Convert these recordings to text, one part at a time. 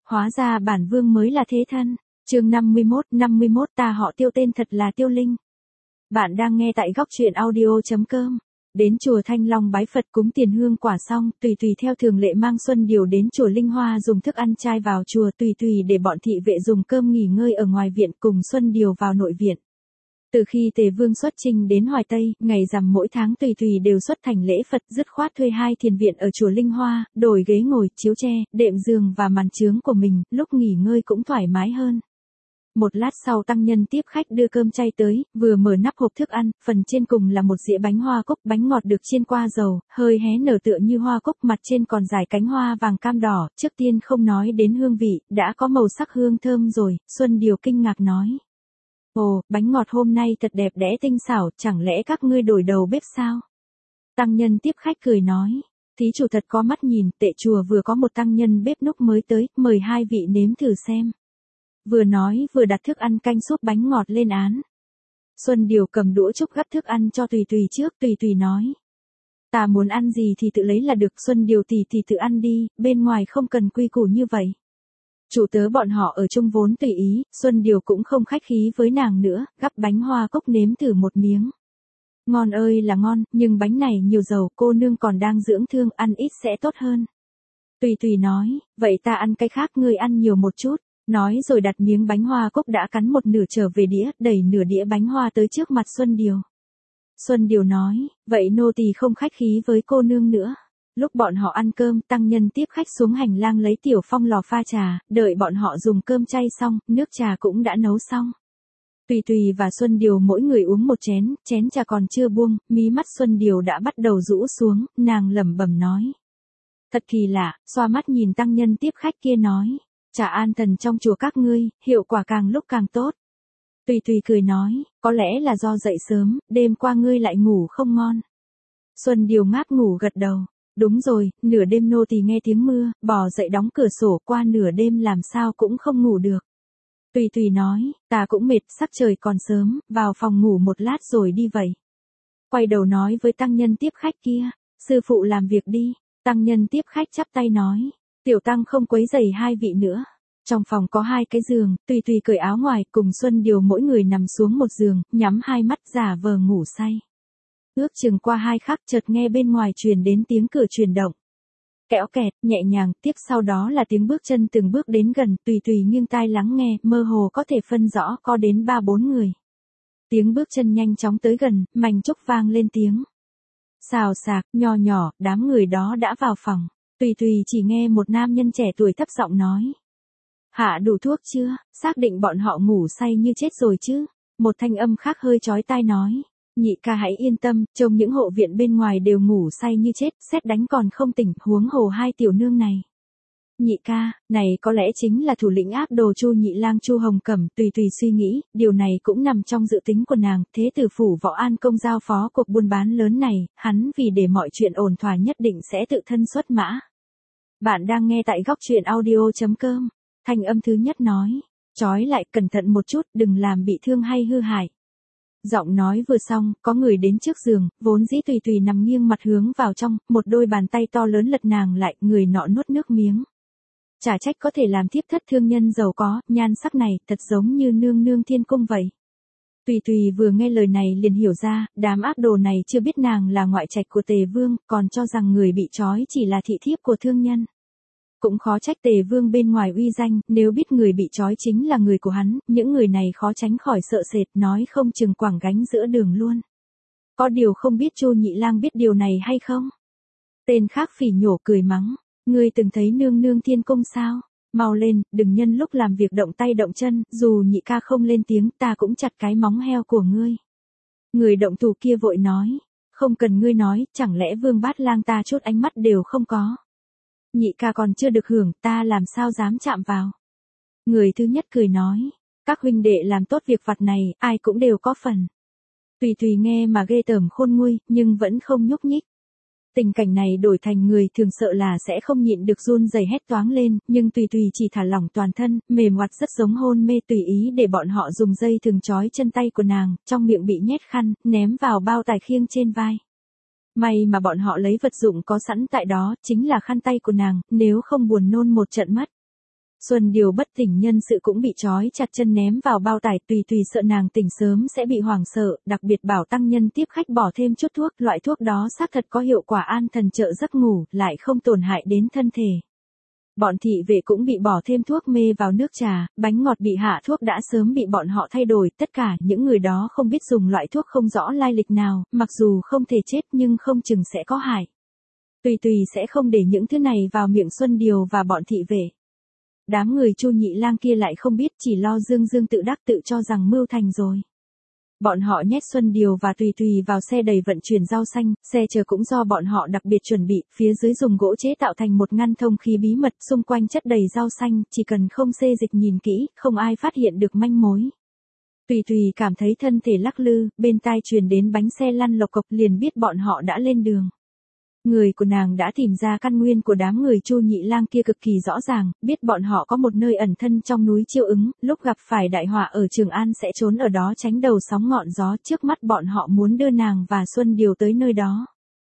Hóa ra bản vương mới là thế thân. Chương 51 ta họ Tiêu tên thật là Tiêu Linh. Bạn đang nghe tại góc truyện audio.com. Đến chùa Thanh Long bái Phật cúng tiền hương quả xong, Tùy Tùy theo thường lệ mang Xuân Điều đến chùa Linh Hoa dùng thức ăn chay vào chùa, Tùy Tùy để bọn thị vệ dùng cơm nghỉ ngơi ở ngoài viện cùng Xuân Điều vào nội viện. Từ khi Tề Vương xuất chinh đến Hoài Tây, ngày rằm mỗi tháng Tùy Tùy đều xuất thành lễ Phật, dứt khoát thuê 2 thiền viện ở chùa Linh Hoa, đổi ghế ngồi, chiếu tre, đệm giường và màn chướng của mình, lúc nghỉ ngơi cũng thoải mái hơn. Một lát sau tăng nhân tiếp khách đưa cơm chay tới, vừa mở nắp hộp thức ăn, phần trên cùng là một dĩa bánh hoa cúc, bánh ngọt được chiên qua dầu, hơi hé nở tựa như hoa cúc, mặt trên còn dải cánh hoa vàng cam đỏ, trước tiên không nói đến hương vị, đã có màu sắc hương thơm rồi, Xuân Điều kinh ngạc nói. Ồ, bánh ngọt hôm nay thật đẹp đẽ tinh xảo, chẳng lẽ các ngươi đổi đầu bếp sao? Tăng nhân tiếp khách cười nói, thí chủ thật có mắt nhìn, tệ chùa vừa có một tăng nhân bếp núc mới tới, mời 2 vị nếm thử xem. Vừa nói vừa đặt thức ăn canh súp bánh ngọt lên án. Xuân Điều cầm đũa chúc gắp thức ăn cho Tùy Tùy trước, Tùy Tùy nói. Ta muốn ăn gì thì tự lấy là được, Xuân Điều thì tự ăn đi, bên ngoài không cần quy củ như vậy. Chủ tớ bọn họ ở chung vốn tùy ý, Xuân Điều cũng không khách khí với nàng nữa, gắp bánh hoa cúc nếm thử một miếng. Ngon ơi là ngon, nhưng bánh này nhiều dầu, cô nương còn đang dưỡng thương, ăn ít sẽ tốt hơn. Tùy Tùy nói, vậy ta ăn cái khác, ngươi ăn nhiều một chút. Nói rồi đặt miếng bánh hoa cúc đã cắn một nửa trở về đĩa, đẩy nửa đĩa bánh hoa tới trước mặt Xuân Điều. Xuân Điều nói, vậy nô tỳ không khách khí với cô nương nữa. Lúc bọn họ ăn cơm, tăng nhân tiếp khách xuống hành lang lấy tiểu phong lò pha trà, đợi bọn họ dùng cơm chay xong, nước trà cũng đã nấu xong. Tùy Tùy và Xuân Điều mỗi người uống một chén, chén trà còn chưa buông, mí mắt Xuân Điều đã bắt đầu rũ xuống, nàng lẩm bẩm nói. Thật kỳ lạ, xoa mắt nhìn tăng nhân tiếp khách kia nói. Trà an thần trong chùa các ngươi, hiệu quả càng lúc càng tốt. Tùy Tùy cười nói, có lẽ là do dậy sớm, đêm qua ngươi lại ngủ không ngon. Xuân Điều ngáp ngủ gật đầu. Đúng rồi, nửa đêm nô tỳ nghe tiếng mưa, bò dậy đóng cửa sổ, qua nửa đêm làm sao cũng không ngủ được. Tùy Tùy nói, ta cũng mệt, sắc trời còn sớm, vào phòng ngủ một lát rồi đi vậy. Quay đầu nói với tăng nhân tiếp khách kia, sư phụ làm việc đi. Tăng nhân tiếp khách chắp tay nói, tiểu tăng không quấy rầy 2 vị nữa. Trong phòng có 2 cái giường, Tùy Tùy cởi áo ngoài, cùng Xuân Điều mỗi người nằm xuống một giường, nhắm 2 mắt giả vờ ngủ say. Ước chừng qua 2 khắc chợt nghe bên ngoài truyền đến tiếng cửa chuyển động. Kẽo kẹt, nhẹ nhàng, tiếp sau đó là tiếng bước chân từng bước đến gần, Tùy Tùy nghiêng tai lắng nghe, mơ hồ có thể phân rõ có đến 3-4 người. Tiếng bước chân nhanh chóng tới gần, mành chốc vang lên tiếng. Xào xạc, nho nhỏ, đám người đó đã vào phòng. Tùy Tùy chỉ nghe một nam nhân trẻ tuổi thấp giọng nói. Hạ đủ thuốc chưa, xác định bọn họ ngủ say như chết rồi chứ. Một thanh âm khác hơi chói tai nói. Nhị ca hãy yên tâm, trông những hộ viện bên ngoài đều ngủ say như chết, sét đánh còn không tỉnh, huống hồ 2 tiểu nương này. Nhị ca, này có lẽ chính là thủ lĩnh áp đồ Chu Nhị Lang Chu Hồng Cẩm, Tùy Tùy suy nghĩ, điều này cũng nằm trong dự tính của nàng, thế tử phủ Võ An Công giao phó cuộc buôn bán lớn này, hắn vì để mọi chuyện ổn thỏa nhất định sẽ tự thân xuất mã. Bạn đang nghe tại góc truyện audio.com, thanh âm thứ nhất nói, trói lại, cẩn thận một chút, đừng làm bị thương hay hư hại. Giọng nói vừa xong, có người đến trước giường, vốn dĩ Tùy Tùy nằm nghiêng mặt hướng vào trong, một đôi bàn tay to lớn lật nàng lại, người nọ nuốt nước miếng. Chả trách có thể làm thiếp thất thương nhân giàu có, nhan sắc này, thật giống như nương nương thiên cung vậy. Tùy Tùy vừa nghe lời này liền hiểu ra, đám ác đồ này chưa biết nàng là ngoại trạch của Tề Vương, còn cho rằng người bị trói chỉ là thị thiếp của thương nhân. Cũng khó trách Tề Vương bên ngoài uy danh, nếu biết người bị trói chính là người của hắn, những người này khó tránh khỏi sợ sệt, nói không chừng quẳng gánh giữa đường luôn. Có điều không biết Chu Nhị Lang biết điều này hay không? Tên khác phỉ nhổ cười mắng, ngươi từng thấy nương nương thiên cung sao? Mau lên, đừng nhân lúc làm việc động tay động chân, dù nhị ca không lên tiếng ta cũng chặt cái móng heo của ngươi. Người động thủ kia vội nói, không cần ngươi nói, chẳng lẽ Vương Bát Lang ta chút ánh mắt đều không có. Nhị ca còn chưa được hưởng, ta làm sao dám chạm vào. Người thứ nhất cười nói, các huynh đệ làm tốt việc vặt này, ai cũng đều có phần. Tùy Tùy nghe mà ghê tởm khôn nguôi, nhưng vẫn không nhúc nhích. Tình cảnh này đổi thành người thường sợ là sẽ không nhịn được run rẩy hét toáng lên, nhưng Tùy Tùy chỉ thả lỏng toàn thân, mềm ngoặt rất giống hôn mê tùy ý để bọn họ dùng dây thừng trói chân tay của nàng, trong miệng bị nhét khăn, ném vào bao tải khiêng trên vai. May mà bọn họ lấy vật dụng có sẵn tại đó, chính là khăn tay của nàng, nếu không buồn nôn một trận mất. Xuân Điều bất tỉnh nhân sự cũng bị trói chặt chân ném vào bao tải, Tùy Tùy sợ nàng tỉnh sớm sẽ bị hoảng sợ, đặc biệt bảo tăng nhân tiếp khách bỏ thêm chút thuốc, loại thuốc đó xác thật có hiệu quả an thần trợ giấc ngủ, lại không tổn hại đến thân thể. Bọn thị vệ cũng bị bỏ thêm thuốc mê vào nước trà, bánh ngọt bị hạ thuốc đã sớm bị bọn họ thay đổi, tất cả những người đó không biết dùng loại thuốc không rõ lai lịch nào, mặc dù không thể chết nhưng không chừng sẽ có hại. Tùy Tùy sẽ không để những thứ này vào miệng Xuân Điều và bọn thị vệ. Đám người Chu Nhị Lang kia lại không biết, chỉ lo dương dương tự đắc tự cho rằng mưu thành rồi. Bọn họ nhét Xuân Điều và Tùy Tùy vào xe đầy vận chuyển rau xanh, xe chờ cũng do bọn họ đặc biệt chuẩn bị, phía dưới dùng gỗ chế tạo thành một ngăn thông khí bí mật, xung quanh chất đầy rau xanh, chỉ cần không xê dịch nhìn kỹ, không ai phát hiện được manh mối. Tùy Tùy cảm thấy thân thể lắc lư, bên tai truyền đến bánh xe lăn lộc cộc, liền biết bọn họ đã lên đường. Người của nàng đã tìm ra căn nguyên của đám người Chu Nhị Lang kia cực kỳ rõ ràng, biết bọn họ có một nơi ẩn thân trong núi Chiêu Ứng, lúc gặp phải đại họa ở Trường An sẽ trốn ở đó tránh đầu sóng ngọn gió, trước mắt bọn họ muốn đưa nàng và Xuân Điều tới nơi đó.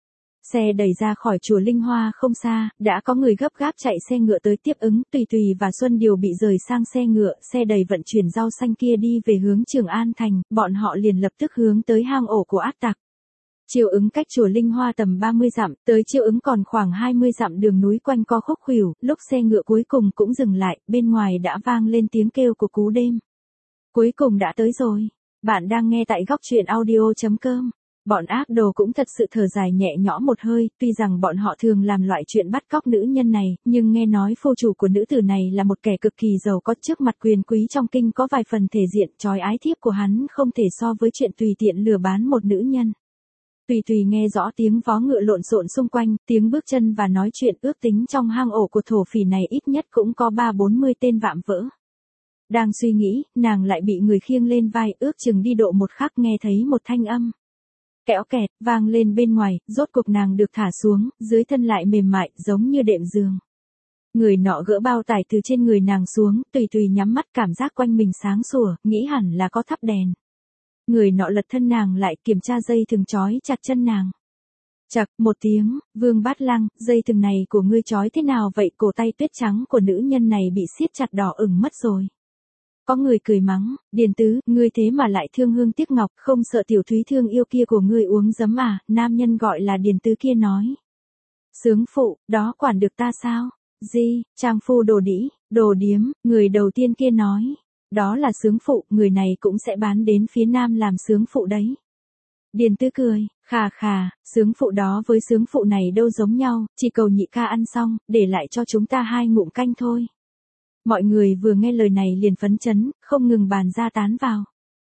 Xe đẩy ra khỏi chùa Linh Hoa không xa, đã có người gấp gáp chạy xe ngựa tới tiếp ứng, Tùy Tùy và Xuân Điều bị rời sang xe ngựa, xe đầy vận chuyển rau xanh kia đi về hướng Trường An thành, bọn họ liền lập tức hướng tới hang ổ của ác tặc. Chiêu Ứng cách chùa Linh Hoa tầm 30 dặm, tới Chiêu Ứng còn khoảng 20 dặm đường núi quanh co khúc khuỷu, lúc xe ngựa cuối cùng cũng dừng lại, bên ngoài đã vang lên tiếng kêu của cú đêm. Cuối cùng đã tới rồi. Bạn đang nghe tại góc truyện audio.com. Bọn ác đồ cũng thật sự thở dài nhẹ nhõm một hơi, tuy rằng bọn họ thường làm loại chuyện bắt cóc nữ nhân này, nhưng nghe nói phu chủ của nữ tử này là một kẻ cực kỳ giàu có, trước mặt quyền quý trong kinh có vài phần thể diện, trói ái thiếp của hắn không thể so với chuyện tùy tiện lừa bán một nữ nhân. Tùy Tùy nghe rõ tiếng vó ngựa lộn xộn xung quanh, tiếng bước chân và nói chuyện, ước tính trong hang ổ của thổ phỉ này ít nhất cũng có 30-40 tên vạm vỡ. Đang suy nghĩ, nàng lại bị người khiêng lên vai, ước chừng đi độ một khắc nghe thấy một thanh âm kẽo kẹt vang lên bên ngoài, rốt cuộc nàng được thả xuống, dưới thân lại mềm mại giống như đệm giường. Người nọ gỡ bao tải từ trên người nàng xuống, Tùy Tùy nhắm mắt cảm giác quanh mình sáng sủa, nghĩ hẳn là có thắp đèn. Người nọ lật thân nàng lại, kiểm tra dây thừng trói chặt chân nàng. Chặt một tiếng, Vương Bát Lăng, dây thừng này của ngươi trói thế nào vậy? Cổ tay tuyết trắng của nữ nhân này bị siết chặt đỏ ửng mất rồi. Có người cười mắng, Điền Tứ, ngươi thế mà lại thương hương tiếc ngọc, không sợ tiểu thúy thương yêu kia của ngươi uống giấm à? Nam nhân gọi là Điền Tứ kia nói. Sướng phụ, đó quản được ta sao? Gì, trang phu đồ đĩ, đồ điếm, người đầu tiên kia nói. Đó là sướng phụ, người này cũng sẽ bán đến phía nam làm sướng phụ đấy. Điền Tứ cười, khà khà, sướng phụ đó với sướng phụ này đâu giống nhau, chỉ cầu nhị ca ăn xong, để lại cho chúng ta 2 ngụm canh thôi. Mọi người vừa nghe lời này liền phấn chấn, không ngừng bàn ra tán vào.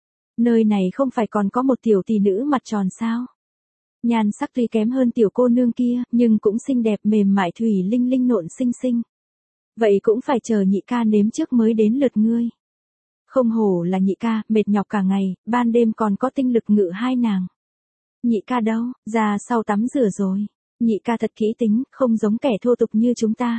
Nơi này không phải còn có một tiểu tỷ nữ mặt tròn sao? Nhan sắc tuy kém hơn tiểu cô nương kia, nhưng cũng xinh đẹp mềm mại thủy linh linh nộn xinh xinh. Vậy cũng phải chờ nhị ca nếm trước mới đến lượt ngươi. Không hổ là nhị ca, mệt nhọc cả ngày, ban đêm còn có tinh lực ngự hai nàng. Nhị ca đâu, ra sau tắm rửa rồi. Nhị ca thật kỹ tính, không giống kẻ thô tục như chúng ta.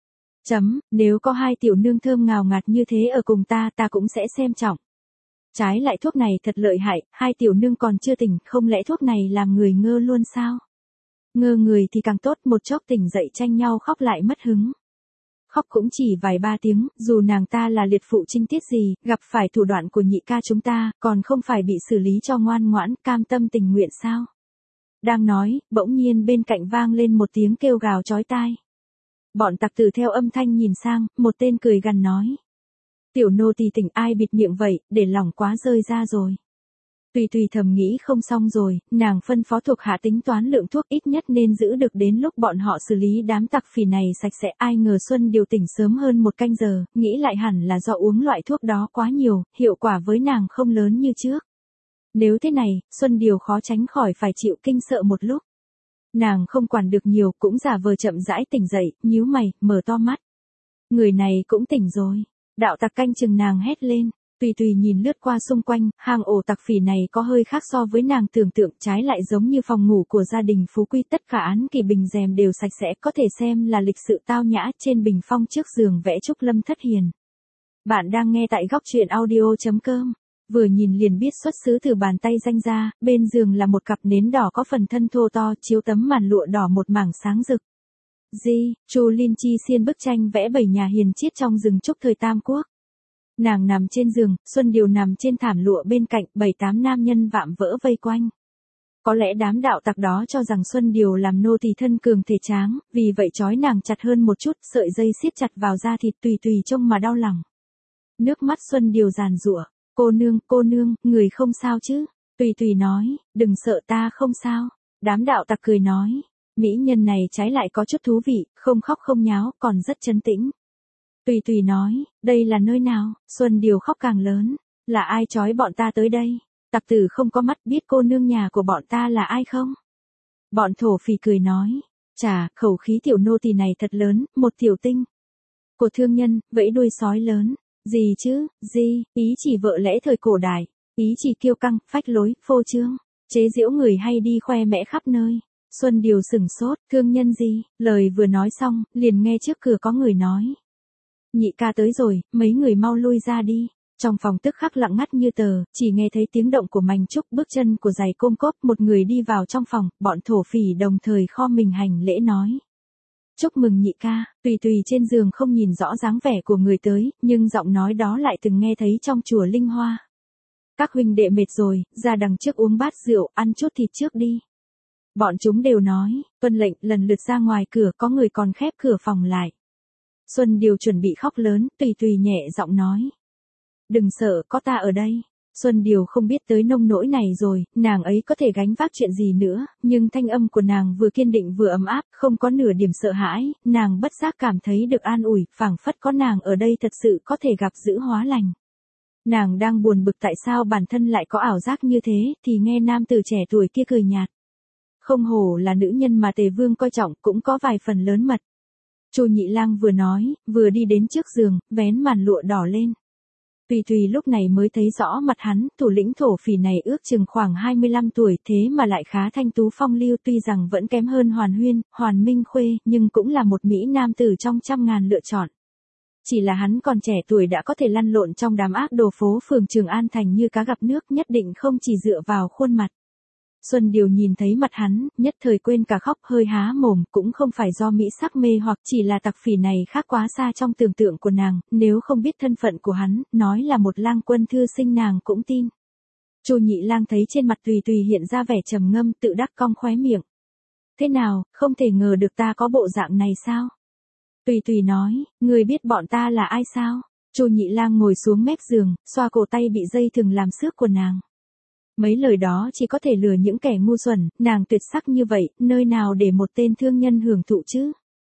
Nếu có 2 tiểu nương thơm ngào ngạt như thế ở cùng ta, ta cũng sẽ xem trọng. Trái lại thuốc này thật lợi hại, 2 tiểu nương còn chưa tỉnh, không lẽ thuốc này làm người ngơ luôn sao? Ngơ người thì càng tốt, một chốc tỉnh dậy tranh nhau khóc lại mất hứng. Khóc cũng chỉ vài 3 tiếng, dù nàng ta là liệt phụ trinh tiết gì, gặp phải thủ đoạn của nhị ca chúng ta, còn không phải bị xử lý cho ngoan ngoãn, cam tâm tình nguyện sao? Đang nói, bỗng nhiên bên cạnh vang lên một tiếng kêu gào chói tai. Bọn tặc tử theo âm thanh nhìn sang, một tên cười gằn nói. Tiểu nô tỳ tỉnh, ai bịt miệng vậy, để lỏng quá rơi ra rồi. Tùy Tùy thầm nghĩ không xong rồi, nàng phân phó thuộc hạ tính toán lượng thuốc ít nhất nên giữ được đến lúc bọn họ xử lý đám tặc phỉ này sạch sẽ. Ai ngờ Xuân Điều tỉnh sớm hơn 1 canh giờ, nghĩ lại hẳn là do uống loại thuốc đó quá nhiều, hiệu quả với nàng không lớn như trước. Nếu thế này, Xuân Điều khó tránh khỏi phải chịu kinh sợ một lúc. Nàng không quản được nhiều, cũng giả vờ chậm rãi tỉnh dậy, nhíu mày, mở to mắt. Người này cũng tỉnh rồi. Đạo tặc canh chừng nàng hét lên. Tùy Tùy nhìn lướt qua xung quanh, hang ổ tặc phỉ này có hơi khác so với nàng tưởng tượng, trái lại giống như phòng ngủ của gia đình phú quý, tất cả án kỷ bình rèm đều sạch sẽ, có thể xem là lịch sự tao nhã, trên bình phong trước giường vẽ trúc lâm thất hiền. Bạn đang nghe tại góc truyện audio.com. Vừa nhìn liền biết xuất xứ từ bàn tay danh gia, bên giường là một cặp nến đỏ có phần thân thô to, chiếu tấm màn lụa đỏ một mảng sáng rực. Chu Linh Chi xiên bức tranh vẽ 7 nhà hiền triết trong rừng trúc thời Tam Quốc. Nàng nằm trên giường, Xuân Điều nằm trên thảm lụa bên cạnh, 7-8 nam nhân vạm vỡ vây quanh. Có lẽ đám đạo tặc đó cho rằng Xuân Điều làm nô tỳ thân cường thể tráng, vì vậy trói nàng chặt hơn một chút, sợi dây siết chặt vào da thịt tùy tùy trông mà đau lòng. Nước mắt Xuân Điều giàn giụa, cô nương, người không sao chứ? Tùy tùy nói, đừng sợ ta không sao. Đám đạo tặc cười nói, mỹ nhân này trái lại có chút thú vị, không khóc không nháo, còn rất trấn tĩnh. Tùy tùy nói, đây là nơi nào? Xuân Điều khóc càng lớn, là ai trói bọn ta tới đây? Tặc tử không có mắt, biết cô nương nhà của bọn ta là ai không? Bọn thổ phỉ cười nói, chà, khẩu khí tiểu nô tỳ này thật lớn, một tiểu tinh. Của thương nhân, vẫy đuôi sói lớn, gì chứ, ý chỉ vợ lẽ thời cổ đại, ý chỉ kiêu căng, phách lối, phô trương, chế giễu người hay đi khoe mẽ khắp nơi. Xuân Điều sửng sốt, thương nhân gì? Lời vừa nói xong, liền nghe trước cửa có người nói. Nhị ca tới rồi, mấy người mau lui ra đi. Trong phòng tức khắc lặng ngắt như tờ, chỉ nghe thấy tiếng động của mảnh trúc, bước chân của giày côm cốp, một người đi vào trong phòng, bọn thổ phỉ đồng thời kho mình hành lễ nói. Chúc mừng nhị ca, tùy tùy trên giường không nhìn rõ dáng vẻ của người tới, nhưng giọng nói đó lại từng nghe thấy trong chùa Linh Hoa. Các huynh đệ mệt rồi, ra đằng trước uống bát rượu, ăn chút thịt trước đi. Bọn chúng đều nói, tuân lệnh, lần lượt ra ngoài cửa, có người còn khép cửa phòng lại. Xuân Điều chuẩn bị khóc lớn, tùy tùy nhẹ giọng nói. Đừng sợ, có ta ở đây. Xuân Điều không biết tới nông nỗi này rồi, nàng ấy có thể gánh vác chuyện gì nữa, nhưng thanh âm của nàng vừa kiên định vừa ấm áp, không có nửa điểm sợ hãi, nàng bất giác cảm thấy được an ủi, phảng phất có nàng ở đây thật sự có thể gặp dữ hóa lành. Nàng đang buồn bực tại sao bản thân lại có ảo giác như thế, thì nghe nam tử trẻ tuổi kia cười nhạt. Không hổ là nữ nhân mà Tề Vương coi trọng, cũng có vài phần lớn mật. Chu Nhị Lang vừa nói, vừa đi đến trước giường, vén màn lụa đỏ lên. Tùy tùy lúc này mới thấy rõ mặt hắn, thủ lĩnh thổ phỉ này ước chừng khoảng 25 tuổi, thế mà lại khá thanh tú phong lưu, tuy rằng vẫn kém hơn Hoàn Huyên, Hoàn Minh Khuê, nhưng cũng là một mỹ nam tử trong trăm ngàn lựa chọn. Chỉ là hắn còn trẻ tuổi đã có thể lăn lộn trong đám ác đồ phố phường Trường An Thành như cá gặp nước, nhất định không chỉ dựa vào khuôn mặt. Xuân Điều nhìn thấy mặt hắn, nhất thời quên cả khóc, hơi há mồm, cũng không phải do mỹ sắc mê hoặc, chỉ là tặc phỉ này khác quá xa trong tưởng tượng của nàng, nếu không biết thân phận của hắn, nói là một lang quân thư sinh nàng cũng tin. Chu Nhị Lang thấy trên mặt tùy tùy hiện ra vẻ trầm ngâm, tự đắc cong khóe miệng. Thế nào, không thể ngờ được ta có bộ dạng này sao? Tùy tùy nói, người biết bọn ta là ai sao? Chu Nhị Lang ngồi xuống mép giường, xoa cổ tay bị dây thừng làm xước của nàng. Mấy lời đó chỉ có thể lừa những kẻ ngu xuẩn, nàng tuyệt sắc như vậy, nơi nào để một tên thương nhân hưởng thụ chứ?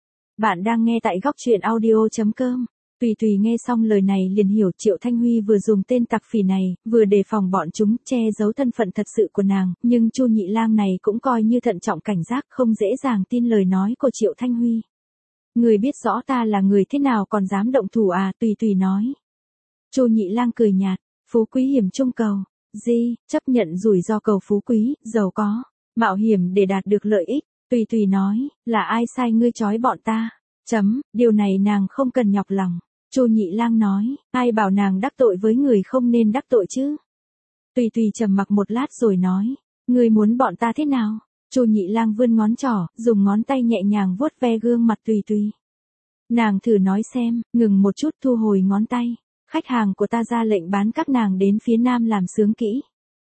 Bạn đang nghe tại góc truyện audio.com. Tùy tùy nghe xong lời này liền hiểu Triệu Thanh Huy vừa dùng tên tặc phỉ này, vừa đề phòng bọn chúng, che giấu thân phận thật sự của nàng, nhưng Chu Nhị Lang này cũng coi như thận trọng cảnh giác, không dễ dàng tin lời nói của Triệu Thanh Huy. Người biết rõ ta là người thế nào còn dám động thủ à? Tùy tùy nói. Chu Nhị Lang cười nhạt, phú quý hiểm trung cầu. Chấp nhận rủi ro cầu phú quý, giàu có, mạo hiểm để đạt được lợi ích. Tùy tùy nói, là ai sai ngươi trói bọn ta? Điều này nàng không cần nhọc lòng. Chu Nhị Lang nói, ai bảo nàng đắc tội với người không nên đắc tội chứ? Tùy tùy trầm mặc một lát rồi nói, ngươi muốn bọn ta thế nào? Chu Nhị Lang vươn ngón trỏ, dùng ngón tay nhẹ nhàng vuốt ve gương mặt tùy tùy. Nàng thử nói xem, ngừng một chút thu hồi ngón tay. Khách hàng của ta ra lệnh bán các nàng đến phía nam làm xướng kỹ.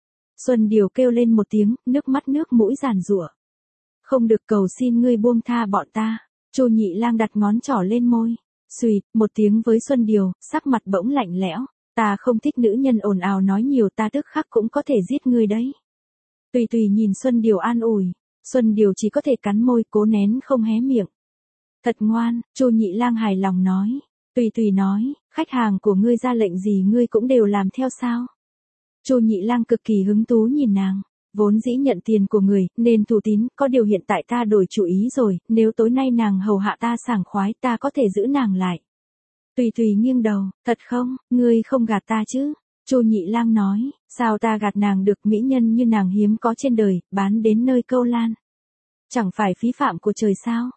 Xuân Điều kêu lên một tiếng, nước mắt nước mũi giàn giụa. Không được, cầu xin ngươi buông tha bọn ta. Chu Nhị Lang đặt ngón trỏ lên môi. Xùyt, một tiếng với Xuân Điều, sắc mặt bỗng lạnh lẽo. Ta không thích nữ nhân ồn ào nói nhiều, ta tức khắc cũng có thể giết ngươi đấy. Tùy tùy nhìn Xuân Điều an ủi. Xuân Điều chỉ có thể cắn môi, cố nén không hé miệng. Thật ngoan, Chu Nhị Lang hài lòng nói. Tùy tùy nói, khách hàng của ngươi ra lệnh gì ngươi cũng đều làm theo sao? Chu Nhị Lang cực kỳ hứng thú nhìn nàng, vốn dĩ nhận tiền của người, nên thủ tín, có điều hiện tại ta đổi chủ ý rồi, nếu tối nay nàng hầu hạ ta sảng khoái, ta có thể giữ nàng lại. Tùy tùy nghiêng đầu, thật không, ngươi không gạt ta chứ? Chu Nhị Lang nói, sao ta gạt nàng được, mỹ nhân như nàng hiếm có trên đời, bán đến nơi câu lan. Chẳng phải phí phạm của trời sao?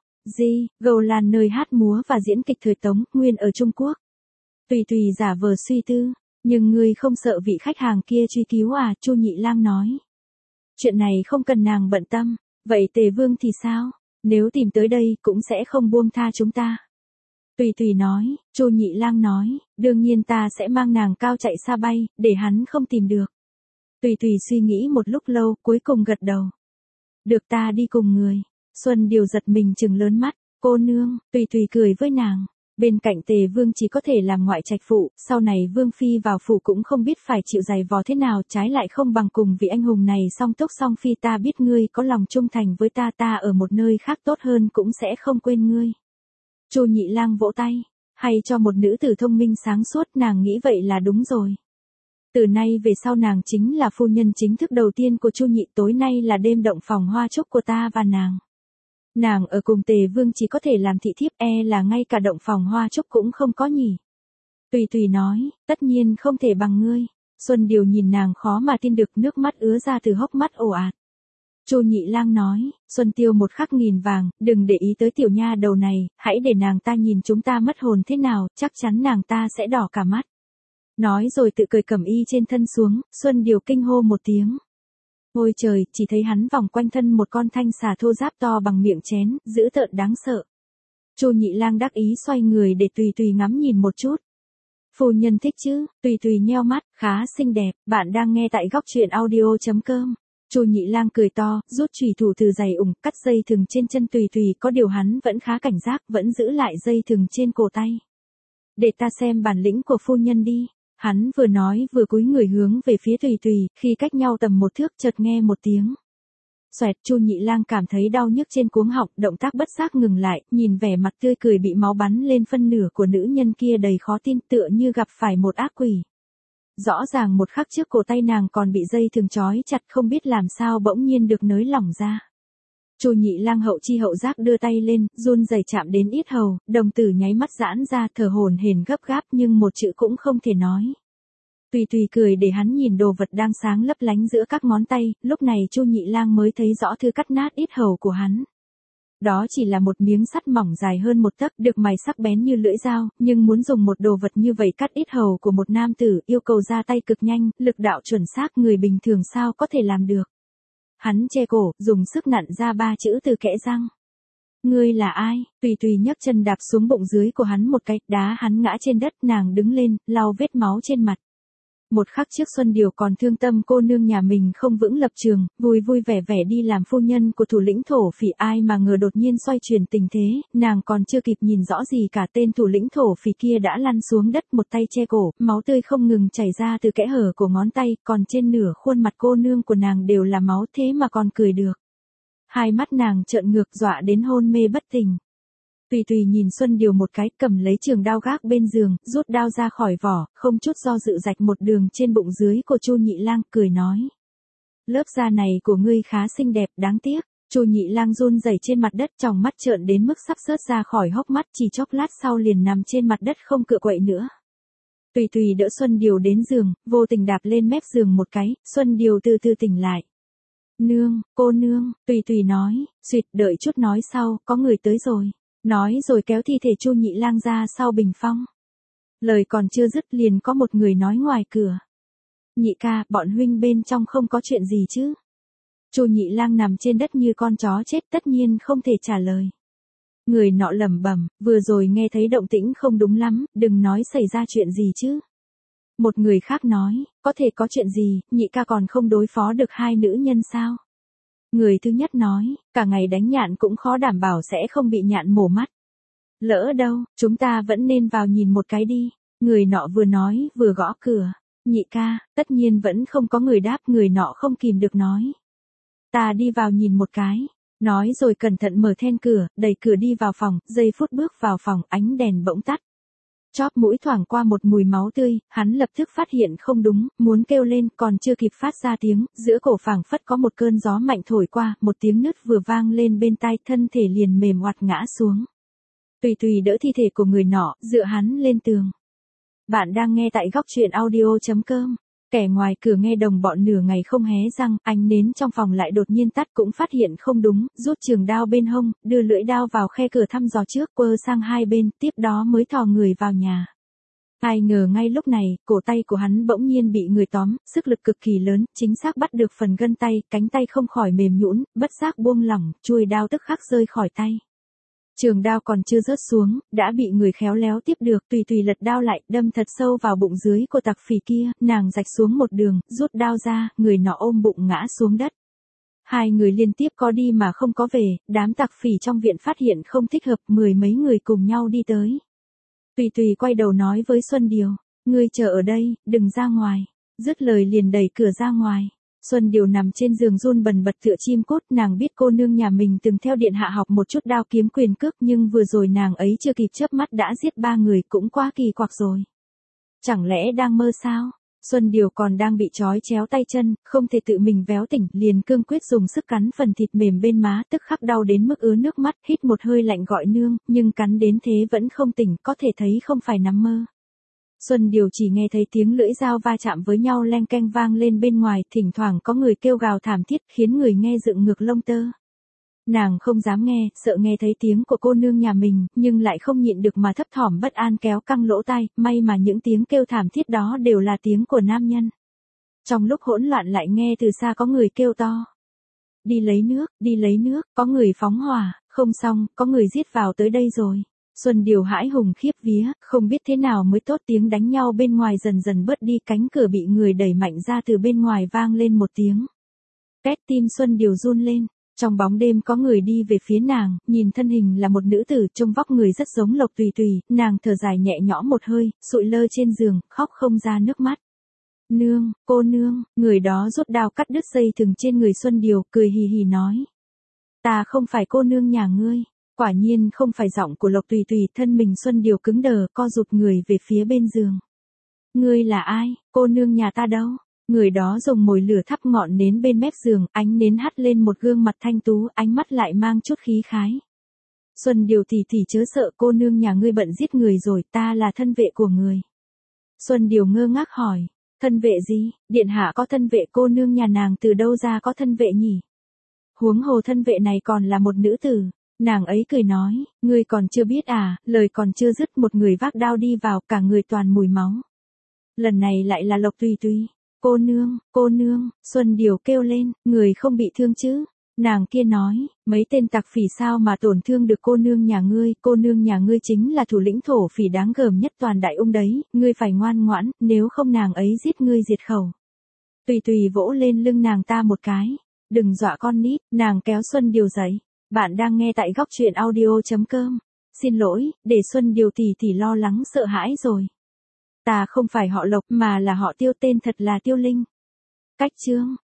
Gâu Lan nơi hát múa và diễn kịch thời Tống, nguyên ở Trung Quốc. Tùy tùy giả vờ suy tư, nhưng ngươi không sợ vị khách hàng kia truy cứu à? Chu Nhị Lang nói. Chuyện này không cần nàng bận tâm, vậy Tề Vương thì sao? Nếu tìm tới đây cũng sẽ không buông tha chúng ta. Tùy Tùy nói, Chu Nhị Lang nói, đương nhiên ta sẽ mang nàng cao chạy xa bay, để hắn không tìm được. Tùy Tùy suy nghĩ một lúc lâu, cuối cùng gật đầu. Được, ta đi cùng người. Xuân Điều giật mình trừng lớn mắt, cô nương. Tùy Tùy cười với nàng. Bên cạnh Tề Vương chỉ có thể làm ngoại trạch phụ, sau này Vương Phi vào phủ cũng không biết phải chịu giày vò thế nào, trái lại không bằng cùng vị anh hùng này song túc song phi. Ta biết ngươi có lòng trung thành với ta, ta ở một nơi khác tốt hơn cũng sẽ không quên ngươi. Chu Nhị Lang vỗ tay, hay cho một nữ tử thông minh sáng suốt, nàng nghĩ vậy là đúng rồi. Từ nay về sau nàng chính là phu nhân chính thức đầu tiên của Chu Nhị, tối nay là đêm động phòng hoa chúc của ta và nàng. Nàng ở cùng Tề Vương chỉ có thể làm thị thiếp, là ngay cả động phòng hoa chúc cũng không có nhỉ. Tùy Tùy nói, tất nhiên không thể bằng ngươi. Xuân Điều nhìn nàng khó mà tin được, nước mắt ứa ra từ hốc mắt ồ ạt. Chu Nhị Lang nói, Xuân Tiêu một khắc nghìn vàng, đừng để ý tới tiểu nha đầu này, hãy để nàng ta nhìn chúng ta mất hồn thế nào, chắc chắn nàng ta sẽ đỏ cả mắt. Nói rồi tự cởi cẩm y trên thân xuống, Xuân Điều kinh hô một tiếng. Ôi trời, chỉ thấy hắn vòng quanh thân một con thanh xà thô ráp to bằng miệng chén, dữ tợn đáng sợ. Chu Nhị Lang đắc ý xoay người để Tùy Tùy ngắm nhìn một chút. Phu nhân thích chứ? Tùy Tùy nheo mắt, khá xinh đẹp. Bạn đang nghe tại góc truyện audio.com. Chu Nhị Lang cười to, rút chùy thủ từ giày ủng, cắt dây thừng trên chân Tùy Tùy, có điều hắn vẫn khá cảnh giác, vẫn giữ lại dây thừng trên cổ tay. Để ta xem bản lĩnh của phu nhân đi. Hắn vừa nói vừa cúi người hướng về phía Tùy Tùy, khi cách nhau tầm một thước chợt nghe một tiếng. Xoẹt, Chu Nhị Lang cảm thấy đau nhức trên cuống họng, động tác bất giác ngừng lại, nhìn vẻ mặt tươi cười bị máu bắn lên phân nửa của nữ nhân kia đầy khó tin, tựa như gặp phải một ác quỷ. Rõ ràng một khắc trước cổ tay nàng còn bị dây thừng trói chặt, không biết làm sao bỗng nhiên được nới lỏng ra. Chu Nhị Lang hậu chi hậu giác đưa tay lên, run rẩy chạm đến yết hầu, đồng tử nháy mắt giãn ra, thở hổn hển gấp gáp nhưng một chữ cũng không thể nói. Tùy Tùy cười để hắn nhìn đồ vật đang sáng lấp lánh giữa các ngón tay, lúc này Chu Nhị Lang mới thấy rõ thứ cắt nát yết hầu của hắn. Đó chỉ là một miếng sắt mỏng dài hơn một tấc, được mài sắc bén như lưỡi dao, nhưng muốn dùng một đồ vật như vậy cắt yết hầu của một nam tử, yêu cầu ra tay cực nhanh, lực đạo chuẩn xác, người bình thường sao có thể làm được. Hắn che cổ, dùng sức nặn ra 3 chữ từ kẽ răng. Ngươi là ai? Tùy Tùy nhấc chân đạp xuống bụng dưới của hắn một cái, đá hắn ngã trên đất, nàng đứng lên, lau vết máu trên mặt. Một khắc trước Xuân Điều còn thương tâm cô nương nhà mình không vững lập trường, vui vui vẻ vẻ đi làm phu nhân của thủ lĩnh thổ phỉ, ai mà ngờ đột nhiên xoay chuyển tình thế, nàng còn chưa kịp nhìn rõ gì cả, tên thủ lĩnh thổ phỉ kia đã lăn xuống đất, một tay che cổ, máu tươi không ngừng chảy ra từ kẽ hở của ngón tay, còn trên nửa khuôn mặt cô nương của nàng đều là máu, thế mà còn cười được. Hai mắt nàng trợn ngược, dọa đến hôn mê bất tỉnh. Tùy Tùy nhìn Xuân Điều một cái, cầm lấy trường đao gác bên giường, rút đao ra khỏi vỏ, không chút do dự rạch một đường trên bụng dưới của Chu Nhị Lang, cười nói. Lớp da này của ngươi khá xinh đẹp, đáng tiếc. Chu Nhị Lang run rẩy trên mặt đất, tròng mắt trợn đến mức sắp rớt ra khỏi hốc mắt, chỉ chốc lát sau liền nằm trên mặt đất không cựa quậy nữa. Tùy Tùy đỡ Xuân Điều đến giường, vô tình đạp lên mép giường một cái, Xuân Điều từ từ tỉnh lại. Nương, cô nương, Tùy Tùy nói, suýt, đợi chút nói sau, có người tới rồi. Nói rồi kéo thi thể Chu Nhị Lang ra sau bình phong. Lời còn chưa dứt liền có một người nói ngoài cửa. Nhị ca, bọn huynh bên trong không có chuyện gì chứ? Chu Nhị Lang nằm trên đất như con chó chết, tất nhiên không thể trả lời. Người nọ lẩm bẩm, vừa rồi nghe thấy động tĩnh không đúng lắm, đừng nói xảy ra chuyện gì chứ. Một người khác nói, có thể có chuyện gì, nhị ca còn không đối phó được 2 nữ nhân sao? Người thứ nhất nói, cả ngày đánh nhạn cũng khó đảm bảo sẽ không bị nhạn mổ mắt. Lỡ đâu, chúng ta vẫn nên vào nhìn một cái đi. Người nọ vừa nói vừa gõ cửa. Nhị ca, tất nhiên vẫn không có người đáp, người nọ không kìm được nói. Ta đi vào nhìn một cái. Nói rồi cẩn thận mở then cửa, đẩy cửa đi vào phòng, giây phút bước vào phòng, ánh đèn bỗng tắt. Chóp mũi thoảng qua một mùi máu tươi, hắn lập tức phát hiện không đúng, muốn kêu lên, còn chưa kịp phát ra tiếng, giữa cổ phảng phất có một cơn gió mạnh thổi qua, một tiếng nứt vừa vang lên bên tai, thân thể liền mềm oặt ngã xuống. Tùy Tùy đỡ thi thể của người nọ, dựa hắn lên tường. Bạn đang nghe tại góc truyện audio.com. Kẻ ngoài cửa nghe đồng bọn nửa ngày không hé răng, ánh nến trong phòng lại đột nhiên tắt, cũng phát hiện không đúng, rút trường đao bên hông, đưa lưỡi đao vào khe cửa thăm dò trước, quơ sang hai bên, tiếp đó mới thò người vào nhà. Ai ngờ ngay lúc này, cổ tay của hắn bỗng nhiên bị người tóm, sức lực cực kỳ lớn, chính xác bắt được phần gân tay, cánh tay không khỏi mềm nhũn, bất giác buông lỏng, chuôi đao tức khắc rơi khỏi tay. Trường đao còn chưa rớt xuống, đã bị người khéo léo tiếp được, tùy tùy lật đao lại, đâm thật sâu vào bụng dưới của tặc phỉ kia, nàng rạch xuống một đường, rút đao ra, người nọ ôm bụng ngã xuống đất. Hai người liên tiếp có đi mà không có về, đám tặc phỉ trong viện phát hiện không thích hợp, mười mấy người cùng nhau đi tới. Tùy tùy quay đầu nói với Xuân Điều, ngươi chờ ở đây, đừng ra ngoài. Dứt lời liền đẩy cửa ra ngoài. Xuân Điều nằm trên giường run bần bật tựa chim cút, nàng biết cô nương nhà mình từng theo điện hạ học một chút đao kiếm quyền cước, nhưng vừa rồi nàng ấy chưa kịp chớp mắt đã giết 3 người, cũng quá kỳ quặc rồi. Chẳng lẽ đang mơ sao? Xuân Điều còn đang bị trói chéo tay chân, không thể tự mình véo tỉnh, liền cương quyết dùng sức cắn phần thịt mềm bên má, tức khắc đau đến mức ứa nước mắt, hít một hơi lạnh gọi nương, nhưng cắn đến thế vẫn không tỉnh, có thể thấy không phải nằm mơ. Xuân Điều chỉ nghe thấy tiếng lưỡi dao va chạm với nhau leng keng vang lên bên ngoài, thỉnh thoảng có người kêu gào thảm thiết, khiến người nghe dựng ngược lông tơ. Nàng không dám nghe, sợ nghe thấy tiếng của cô nương nhà mình, nhưng lại không nhịn được mà thấp thỏm bất an kéo căng lỗ tai, may mà những tiếng kêu thảm thiết đó đều là tiếng của nam nhân. Trong lúc hỗn loạn lại nghe từ xa có người kêu to. Đi lấy nước, có người phóng hỏa, không xong, có người giết vào tới đây rồi. Xuân Điều hãi hùng khiếp vía, không biết thế nào mới tốt, tiếng đánh nhau bên ngoài dần dần bớt đi, cánh cửa bị người đẩy mạnh ra từ bên ngoài vang lên một tiếng. Két, tim Xuân Điều run lên. Trong bóng đêm có người đi về phía nàng, nhìn thân hình là một nữ tử, trông vóc người rất giống Lộc Tùy Tùy, nàng thở dài nhẹ nhõm một hơi, sụi lơ trên giường, khóc không ra nước mắt. Nương, cô nương, người đó rút đao cắt đứt dây thừng trên người Xuân Điều, cười hì hì nói. Ta không phải cô nương nhà ngươi. Quả nhiên không phải giọng của Lộc Tùy Tùy, thân mình Xuân Điều cứng đờ, co rụt người về phía bên giường. Ngươi là ai, cô nương nhà ta đâu? Người đó dùng mồi lửa thắp ngọn nến bên mép giường, ánh nến hắt lên một gương mặt thanh tú, ánh mắt lại mang chút khí khái. Xuân Điều thì chớ sợ, cô nương nhà ngươi bận giết người rồi, ta là thân vệ của người. Xuân Điều ngơ ngác hỏi, thân vệ gì, điện hạ có thân vệ, cô nương nhà nàng từ đâu ra có thân vệ nhỉ? Huống hồ thân vệ này còn là một nữ tử. Nàng ấy cười nói, ngươi còn chưa biết à, lời còn chưa dứt một người vác đao đi vào, cả người toàn mùi máu. Lần này lại là Lộc Tùy Tùy. Cô nương, Xuân Điều kêu lên, người không bị thương chứ? Nàng kia nói, mấy tên tặc phỉ sao mà tổn thương được cô nương nhà ngươi chính là thủ lĩnh thổ phỉ đáng gờm nhất toàn Đại Ung đấy, ngươi phải ngoan ngoãn, nếu không nàng ấy giết ngươi diệt khẩu. Tùy Tùy vỗ lên lưng nàng ta một cái, đừng dọa con nít, nàng kéo Xuân Điều dậy. Bạn đang nghe tại góc truyện audio.com. Xin lỗi, để Xuân Điều thì lo lắng sợ hãi rồi. Ta không phải họ Lộc mà là họ Tiêu, tên thật là Tiêu Linh. Cách chương